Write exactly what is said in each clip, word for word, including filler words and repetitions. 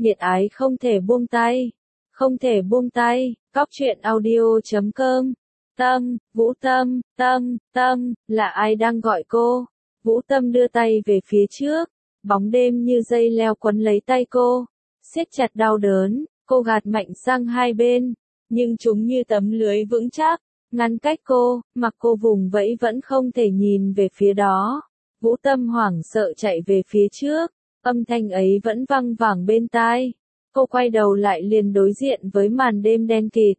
nhiệt ái không thể buông tay, không thể buông tay, cóc truyện audio chấm com. Tâm, Vũ Tâm, Tâm, Tâm, là ai đang gọi cô? Vũ Tâm đưa tay về phía trước, bóng đêm như dây leo quấn lấy tay cô, siết chặt đau đớn, cô gạt mạnh sang hai bên, nhưng chúng như tấm lưới vững chắc, ngăn cách cô, mặc cô vùng vẫy vẫn không thể nhìn về phía đó. Vũ Tâm hoảng sợ chạy về phía trước, âm thanh ấy vẫn văng vẳng bên tai. Cô quay đầu lại liền đối diện với màn đêm đen kịt.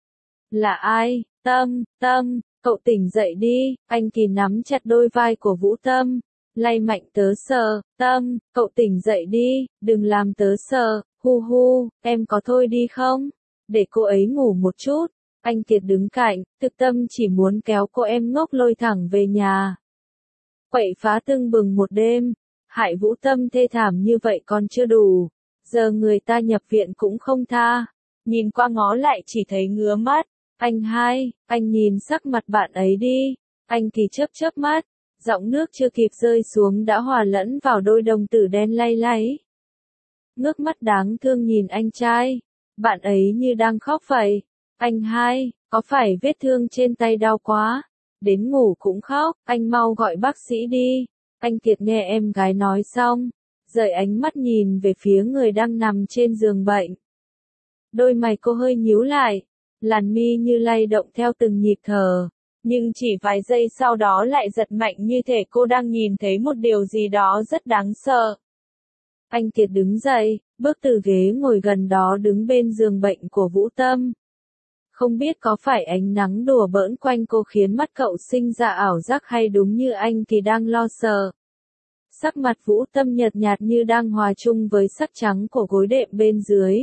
Là ai? Tâm, Tâm, cậu tỉnh dậy đi, anh Kỳ nắm chặt đôi vai của Vũ Tâm, lay mạnh tớ sờ, Tâm, cậu tỉnh dậy đi, đừng làm tớ sờ, hu hu, em có thôi đi không? Để cô ấy ngủ một chút. Anh Kiệt đứng cạnh, thực tâm chỉ muốn kéo cô em ngốc lôi thẳng về nhà. Quậy phá tưng bừng một đêm, hại Vũ Tâm thê thảm như vậy còn chưa đủ, giờ người ta nhập viện cũng không tha, nhìn qua ngó lại chỉ thấy ngứa mắt. Anh hai, anh nhìn sắc mặt bạn ấy đi. Anh Kỳ chớp chớp mắt, giọng nước chưa kịp rơi xuống đã hòa lẫn vào đôi đồng tử đen lay láy. Ngước mắt đáng thương nhìn anh trai, bạn ấy như đang khóc vậy. Anh hai, có phải vết thương trên tay đau quá, đến ngủ cũng khóc, anh mau gọi bác sĩ đi. Anh Kiệt nghe em gái nói xong, rời ánh mắt nhìn về phía người đang nằm trên giường bệnh. Đôi mày cô hơi nhíu lại, làn mi như lay động theo từng nhịp thở, nhưng chỉ vài giây sau đó lại giật mạnh như thể cô đang nhìn thấy một điều gì đó rất đáng sợ. Anh Kiệt đứng dậy, bước từ ghế ngồi gần đó đứng bên giường bệnh của Vũ Tâm. Không biết có phải ánh nắng đùa bỡn quanh cô khiến mắt cậu sinh ra ảo giác hay đúng như anh thì đang lo sợ. Sắc mặt Vũ Tâm nhợt nhạt như đang hòa chung với sắc trắng của gối đệm bên dưới.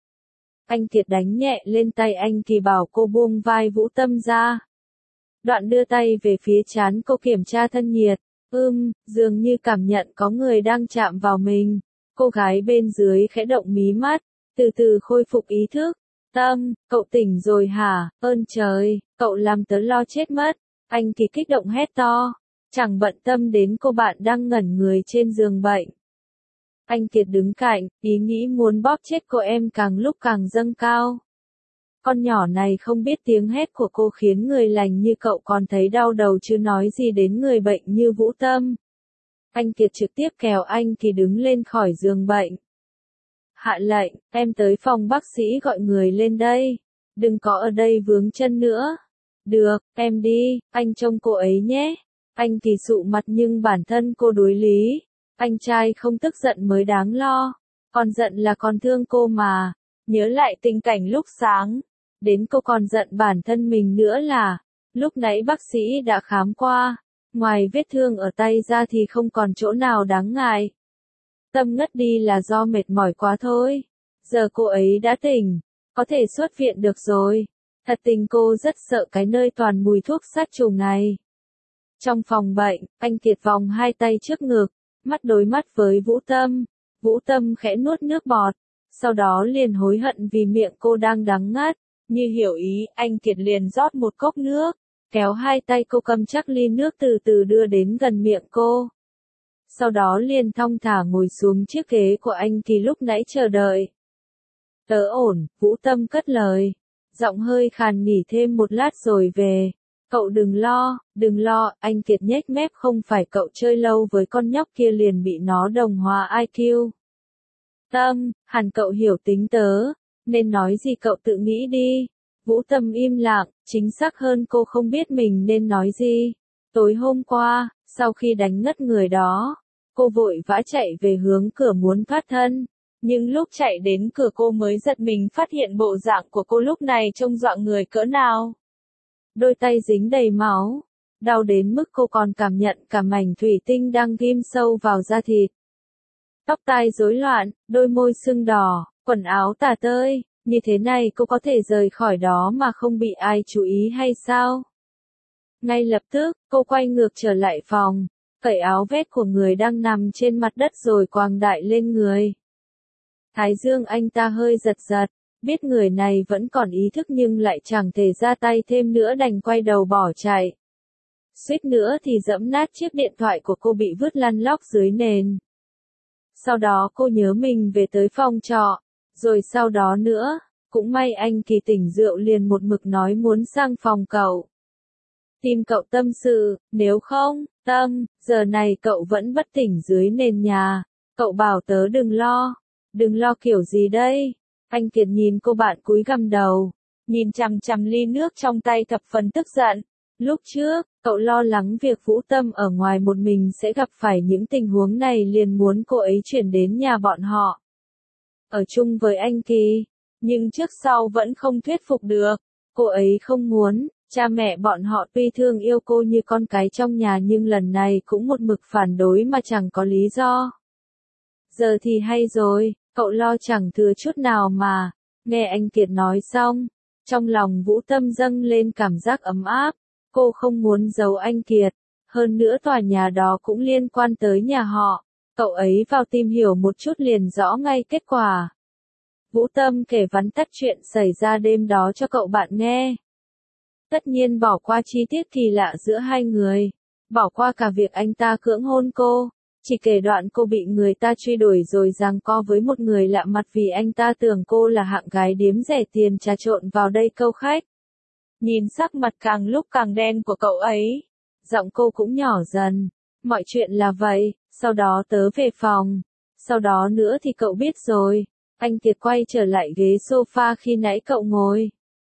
Anh Kiệt đánh nhẹ lên tay anh Kỳ bảo cô buông vai Vũ Tâm ra. Đoạn đưa tay về phía trán cô kiểm tra thân nhiệt. Ưm, dường như cảm nhận có người đang chạm vào mình. Cô gái bên dưới khẽ động mí mắt, từ từ khôi phục ý thức. Tâm, cậu tỉnh rồi hả? Ơn trời, cậu làm tớ lo chết mất. Anh Kỳ kích động hét to, chẳng bận tâm đến cô bạn đang ngẩn người trên giường bệnh. Anh Kiệt đứng cạnh, ý nghĩ muốn bóp chết cô em càng lúc càng dâng cao. Con nhỏ này không biết tiếng hét của cô khiến người lành như cậu còn thấy đau đầu chứ nói gì đến người bệnh như Vũ Tâm. Anh Kiệt trực tiếp kéo anh Kỳ đứng lên khỏi giường bệnh. Hạ lệnh, em tới phòng bác sĩ gọi người lên đây. Đừng có ở đây vướng chân nữa. Được, em đi, anh trông cô ấy nhé. Anh Kỳ sụ mặt nhưng bản thân cô đối lý. Anh trai không tức giận mới đáng lo. Còn giận là còn thương cô mà. Nhớ lại tình cảnh lúc sáng. Đến cô còn giận bản thân mình nữa là. Lúc nãy bác sĩ đã khám qua. Ngoài vết thương ở tay ra thì không còn chỗ nào đáng ngại. Tâm ngất đi là do mệt mỏi quá thôi. Giờ cô ấy đã tỉnh. Có thể xuất viện được rồi. Thật tình cô rất sợ cái nơi toàn mùi thuốc sát trùng này. Trong phòng bệnh, anh Kiệt vòng hai tay trước ngực. Mắt đối mắt với Vũ Tâm. Vũ Tâm khẽ nuốt nước bọt. Sau đó liền hối hận vì miệng cô đang đắng ngắt. Như hiểu ý, anh Kiệt liền rót một cốc nước. Kéo hai tay cô cầm chắc ly nước từ từ đưa đến gần miệng cô. Sau đó liền thong thả ngồi xuống chiếc ghế của anh Kỳ lúc nãy chờ đợi. Tớ ổn, Vũ Tâm cất lời. Giọng hơi khàn nghỉ thêm một lát rồi về. Cậu đừng lo, đừng lo, anh Kiệt nhếch mép không phải cậu chơi lâu với con nhóc kia liền bị nó đồng hóa i kiu. Tâm, hẳn cậu hiểu tính tớ, nên nói gì cậu tự nghĩ đi. Vũ Tâm im lặng, chính xác hơn cô không biết mình nên nói gì. Tối hôm qua, sau khi đánh ngất người đó, cô vội vã chạy về hướng cửa muốn thoát thân. Nhưng lúc chạy đến cửa cô mới giật mình phát hiện bộ dạng của cô lúc này trông dọa người cỡ nào. Đôi tay dính đầy máu, đau đến mức cô còn cảm nhận cả mảnh thủy tinh đang ghim sâu vào da thịt. Tóc tai rối loạn, đôi môi sưng đỏ, quần áo tả tơi, như thế này cô có thể rời khỏi đó mà không bị ai chú ý hay sao? Ngay lập tức, cô quay ngược trở lại phòng, cởi áo vest của người đang nằm trên mặt đất rồi quàng đại lên người. Thái dương anh ta hơi giật giật, biết người này vẫn còn ý thức nhưng lại chẳng thể ra tay thêm nữa đành quay đầu bỏ chạy. Suýt nữa thì dẫm nát chiếc điện thoại của cô bị vứt lăn lóc dưới nền. Sau đó cô nhớ mình về tới phòng trọ, rồi sau đó nữa, cũng may anh Kỳ tỉnh rượu liền một mực nói muốn sang phòng cậu. Tìm cậu tâm sự, nếu không, Tâm, giờ này cậu vẫn bất tỉnh dưới nền nhà, cậu bảo tớ đừng lo. Đừng lo kiểu gì đây? Anh Kiệt nhìn cô bạn cúi gằm đầu, nhìn chằm chằm ly nước trong tay thập phần tức giận. Lúc trước, cậu lo lắng việc Vũ Tâm ở ngoài một mình sẽ gặp phải những tình huống này liền muốn cô ấy chuyển đến nhà bọn họ. Ở chung với anh Kỳ, nhưng trước sau vẫn không thuyết phục được. Cô ấy không muốn, cha mẹ bọn họ tuy thương yêu cô như con cái trong nhà nhưng lần này cũng một mực phản đối mà chẳng có lý do. Giờ thì hay rồi, cậu lo chẳng thừa chút nào mà. Nghe anh Kiệt nói xong, trong lòng Vũ Tâm dâng lên cảm giác ấm áp. Cô không muốn giấu anh Kiệt, hơn nữa tòa nhà đó cũng liên quan tới nhà họ. Cậu ấy vào tìm hiểu một chút liền rõ ngay kết quả. Vũ Tâm kể vắn tắt chuyện xảy ra đêm đó cho cậu bạn nghe. Tất nhiên bỏ qua chi tiết kỳ lạ giữa hai người, bỏ qua cả việc anh ta cưỡng hôn cô, chỉ kể đoạn cô bị người ta truy đuổi rồi giằng co với một người lạ mặt vì anh ta tưởng cô là hạng gái điếm rẻ tiền trà trộn vào đây câu khách. Nhìn sắc mặt càng lúc càng đen của cậu ấy, giọng cô cũng nhỏ dần. Mọi chuyện là vậy, sau đó tớ về phòng. Sau đó nữa thì cậu biết rồi. Anh Kiệt quay trở lại ghế sofa khi nãy cậu ngồi.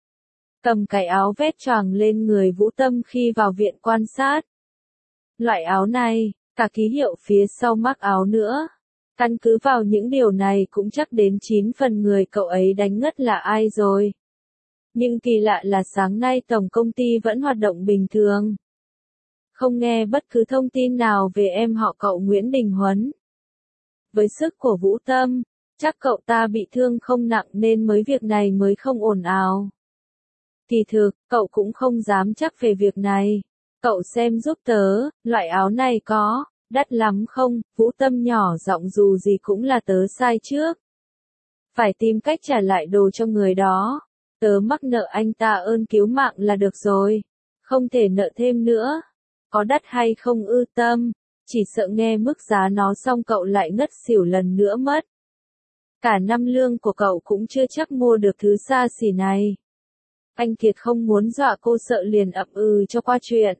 Cầm cái áo vest choàng lên người Vũ Tâm khi vào viện quan sát. Loại áo này, cả ký hiệu phía sau mác áo nữa. Căn cứ vào những điều này cũng chắc đến chín phần người cậu ấy đánh ngất là ai rồi. Nhưng kỳ lạ là sáng nay tổng công ty vẫn hoạt động bình thường. Không nghe bất cứ thông tin nào về em họ cậu Nguyễn Đình Huấn. Với sức của Vũ Tâm, chắc cậu ta bị thương không nặng nên mới việc này mới không ồn ào. Kỳ thực, cậu cũng không dám chắc về việc này. Cậu xem giúp tớ, loại áo này có đắt lắm không? Vũ Tâm nhỏ giọng dù gì cũng là tớ sai trước. Phải tìm cách trả lại đồ cho người đó. Tớ mắc nợ anh ta ơn cứu mạng là được rồi. Không thể nợ thêm nữa. Có đắt hay không ư Tâm? Chỉ sợ nghe mức giá nó xong cậu lại ngất xỉu lần nữa mất. Cả năm lương của cậu cũng chưa chắc mua được thứ xa xỉ này. Anh Kiệt không muốn dọa cô sợ liền ậm ừ cho qua chuyện.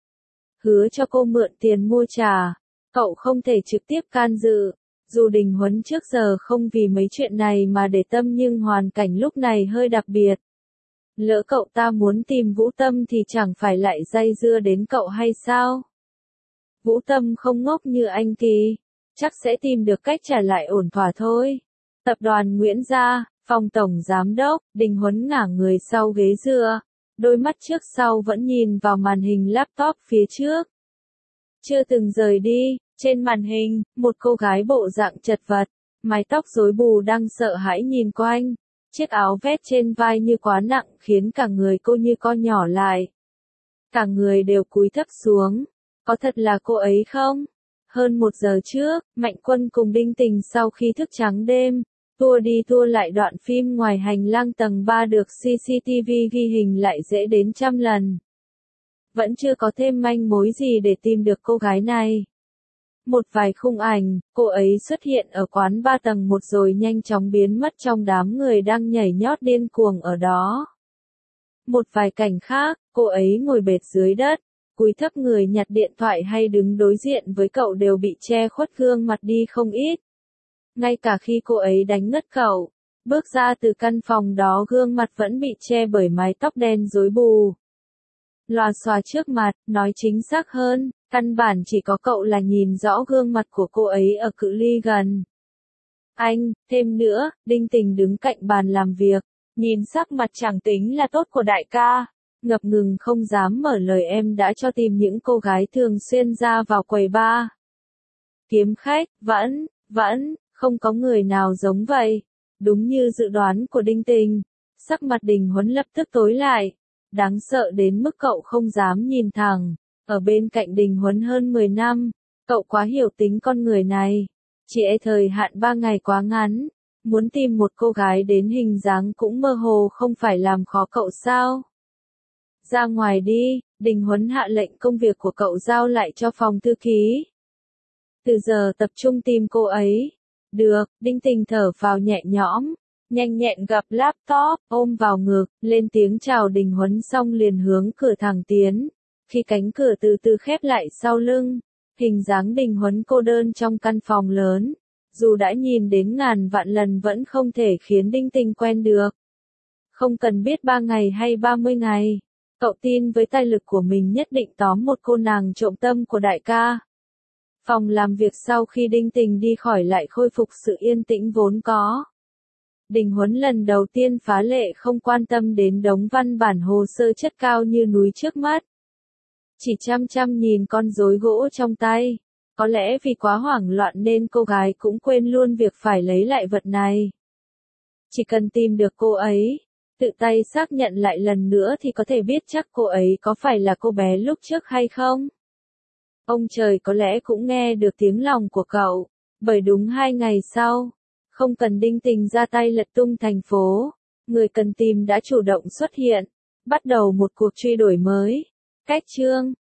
Hứa cho cô mượn tiền mua trà. Cậu không thể trực tiếp can dự. Dù Đình Huấn trước giờ không vì mấy chuyện này mà để tâm nhưng hoàn cảnh lúc này hơi đặc biệt. Lỡ cậu ta muốn tìm Vũ Tâm thì chẳng phải lại dây dưa đến cậu hay sao? Vũ Tâm không ngốc như anh Kỳ. Chắc sẽ tìm được cách trả lại ổn thỏa thôi. Tập đoàn Nguyễn Gia, phòng tổng giám đốc, Đình Huấn ngả người sau ghế dựa. Đôi mắt trước sau vẫn nhìn vào màn hình laptop phía trước. Chưa từng rời đi, trên màn hình, một cô gái bộ dạng chật vật, mái tóc rối bù đang sợ hãi nhìn quanh. Chiếc áo vest trên vai như quá nặng khiến cả người cô như co nhỏ lại. Cả người đều cúi thấp xuống. Có thật là cô ấy không? Hơn một giờ trước, Mạnh Quân cùng Đinh Tình sau khi thức trắng đêm, tua đi tua lại đoạn phim ngoài hành lang tầng ba được xê xê tê vê ghi hình lại dễ đến trăm lần. Vẫn chưa có thêm manh mối gì để tìm được cô gái này. Một vài khung ảnh, cô ấy xuất hiện ở quán ba tầng một rồi nhanh chóng biến mất trong đám người đang nhảy nhót điên cuồng ở đó. Một vài cảnh khác, cô ấy ngồi bệt dưới đất, cúi thấp người nhặt điện thoại hay đứng đối diện với cậu đều bị che khuất gương mặt đi không ít. Ngay cả khi cô ấy đánh ngất cậu, bước ra từ căn phòng đó gương mặt vẫn bị che bởi mái tóc đen rối bù. Lòa xòa trước mặt, nói chính xác hơn, căn bản chỉ có cậu là nhìn rõ gương mặt của cô ấy ở cự ly gần. Anh, thêm nữa, Đinh Tình đứng cạnh bàn làm việc, nhìn sắc mặt chẳng tính là tốt của đại ca, ngập ngừng không dám mở lời em đã cho tìm những cô gái thường xuyên ra vào quầy bar. Kiếm khách, vẫn, vẫn, không có người nào giống vậy. Đúng như dự đoán của Đinh Tình, sắc mặt Đình Huấn lập tức tối lại. Đáng sợ đến mức cậu không dám nhìn thẳng. Ở bên cạnh Đình Huấn hơn mười năm, cậu quá hiểu tính con người này. Chỉ e thời hạn ba ngày quá ngắn, muốn tìm một cô gái đến hình dáng cũng mơ hồ không phải làm khó cậu sao. Ra ngoài đi, Đình Huấn hạ lệnh công việc của cậu giao lại cho phòng thư ký. Từ giờ tập trung tìm cô ấy, Được, Đinh Tình thở phào nhẹ nhõm, nhanh nhẹn gặp laptop, ôm vào ngực, lên tiếng chào Đình Huấn xong liền hướng cửa thẳng tiến. Khi cánh cửa từ từ khép lại sau lưng, hình dáng Đình Huấn cô đơn trong căn phòng lớn, dù đã nhìn đến ngàn vạn lần vẫn không thể khiến Đinh Tình quen được. Không cần biết ba ngày hay ba mươi ngày, cậu tin với tài lực của mình nhất định tóm một cô nàng trộm tâm của đại ca. Phòng làm việc sau khi Đinh Tình đi khỏi lại khôi phục sự yên tĩnh vốn có. Đình Huấn lần đầu tiên phá lệ không quan tâm đến đống văn bản hồ sơ chất cao như núi trước mắt. Chỉ chăm chăm nhìn con rối gỗ trong tay. Có lẽ vì quá hoảng loạn nên cô gái cũng quên luôn việc phải lấy lại vật này. Chỉ cần tìm được cô ấy, tự tay xác nhận lại lần nữa thì có thể biết chắc cô ấy có phải là cô bé lúc trước hay không. Ông trời có lẽ cũng nghe được tiếng lòng của cậu, bởi đúng hai ngày sau, không cần Đinh Tình ra tay lật tung thành phố, người cần tìm đã chủ động xuất hiện, bắt đầu một cuộc truy đuổi mới. Cách chương